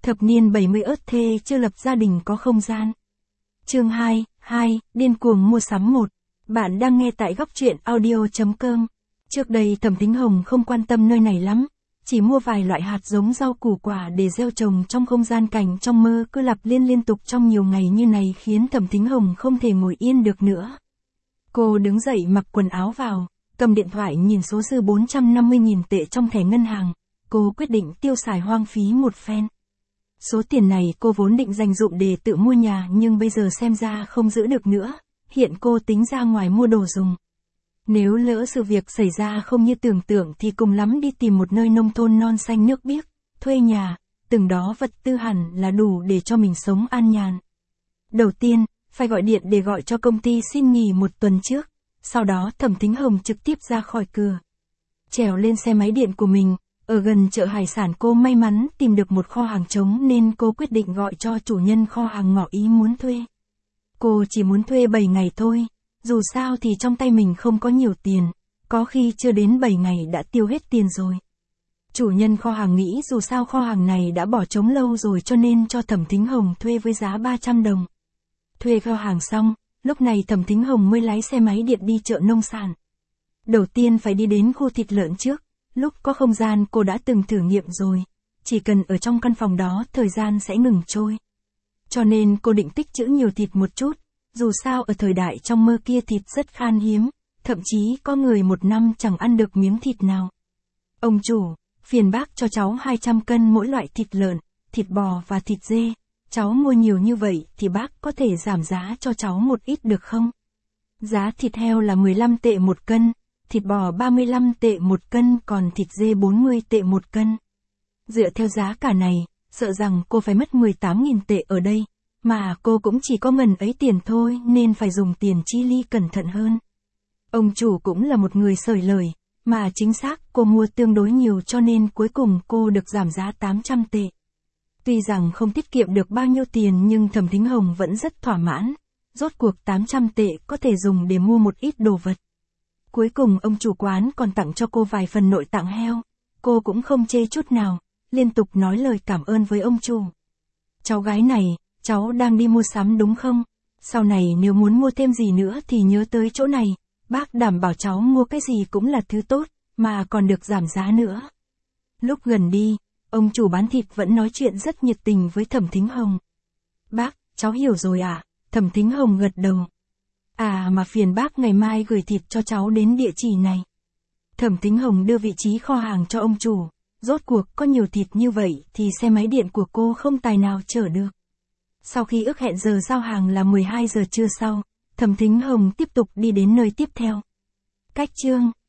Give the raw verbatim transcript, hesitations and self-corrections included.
Thập niên bảy mươi ớt thê chưa lập gia đình có không gian. Chương hai, hai, điên cuồng mua sắm một. Bạn đang nghe tại góc truyện audio chấm com. Trước đây Thẩm Thính Hồng không quan tâm nơi này lắm, chỉ mua vài loại hạt giống rau củ quả để gieo trồng trong không gian cảnh trong mơ cứ lặp liên liên tục trong nhiều ngày như này khiến Thẩm Thính Hồng không thể ngồi yên được nữa. Cô đứng dậy mặc quần áo vào, cầm điện thoại nhìn số dư bốn trăm năm mươi nghìn tệ trong thẻ ngân hàng, cô quyết định tiêu xài hoang phí một phen. Số tiền này cô vốn định dành dụm để tự mua nhà nhưng bây giờ xem ra không giữ được nữa, hiện cô tính ra ngoài mua đồ dùng. Nếu lỡ sự việc xảy ra không như tưởng tượng thì cùng lắm đi tìm một nơi nông thôn non xanh nước biếc, thuê nhà, từng đó vật tư hẳn là đủ để cho mình sống an nhàn. Đầu tiên, phải gọi điện để gọi cho công ty xin nghỉ một tuần trước, sau đó Thẩm Thính Hồng trực tiếp ra khỏi cửa. Trèo lên xe máy điện của mình, ở gần chợ hải sản cô may mắn tìm được một kho hàng trống nên cô quyết định gọi cho chủ nhân kho hàng ngỏ ý muốn thuê. Cô chỉ muốn thuê bảy ngày thôi, dù sao thì trong tay mình không có nhiều tiền, có khi chưa đến bảy ngày đã tiêu hết tiền rồi. Chủ nhân kho hàng nghĩ dù sao kho hàng này đã bỏ trống lâu rồi cho nên cho Thẩm Thính Hồng thuê với giá ba trăm đồng. Thuê kho hàng xong, lúc này Thẩm Thính Hồng mới lái xe máy điện đi chợ nông sản. Đầu tiên phải đi đến khu thịt lợn trước, lúc có không gian cô đã từng thử nghiệm rồi, chỉ cần ở trong căn phòng đó thời gian sẽ ngừng trôi. Cho nên cô định tích trữ nhiều thịt một chút, dù sao ở thời đại trong mơ kia thịt rất khan hiếm, thậm chí có người một năm chẳng ăn được miếng thịt nào. Ông chủ, phiền bác cho cháu hai trăm cân mỗi loại thịt lợn, thịt bò và thịt dê, cháu mua nhiều như vậy thì bác có thể giảm giá cho cháu một ít được không? Giá thịt heo là mười lăm tệ một cân, thịt bò ba mươi lăm tệ một cân còn thịt dê bốn mươi tệ một cân. Dựa theo giá cả này, sợ rằng cô phải mất mười tám nghìn tệ ở đây, mà cô cũng chỉ có ngần ấy tiền thôi nên phải dùng tiền chi ly cẩn thận hơn. Ông chủ cũng là một người xởi lời, mà chính xác cô mua tương đối nhiều cho nên cuối cùng cô được giảm giá tám trăm tệ. Tuy rằng không tiết kiệm được bao nhiêu tiền nhưng Thẩm Thính Hồng vẫn rất thỏa mãn, rốt cuộc tám trăm tệ có thể dùng để mua một ít đồ vật. Cuối cùng ông chủ quán còn tặng cho cô vài phần nội tạng heo, cô cũng không chê chút nào, liên tục nói lời cảm ơn với ông chủ. Cháu gái này, cháu đang đi mua sắm đúng không? Sau này nếu muốn mua thêm gì nữa thì nhớ tới chỗ này, bác đảm bảo cháu mua cái gì cũng là thứ tốt, mà còn được giảm giá nữa. Lúc gần đi, ông chủ bán thịt vẫn nói chuyện rất nhiệt tình với Thẩm Thính Hồng. Bác, cháu hiểu rồi ạ, à? Thẩm Thính Hồng gật đầu. À mà phiền bác ngày mai gửi thịt cho cháu đến địa chỉ này. Thẩm Thính Hồng đưa vị trí kho hàng cho ông chủ, rốt cuộc có nhiều thịt như vậy thì xe máy điện của cô không tài nào chở được. Sau khi ước hẹn giờ giao hàng là mười hai giờ trưa sau, Thẩm Thính Hồng tiếp tục đi đến nơi tiếp theo. Cách chương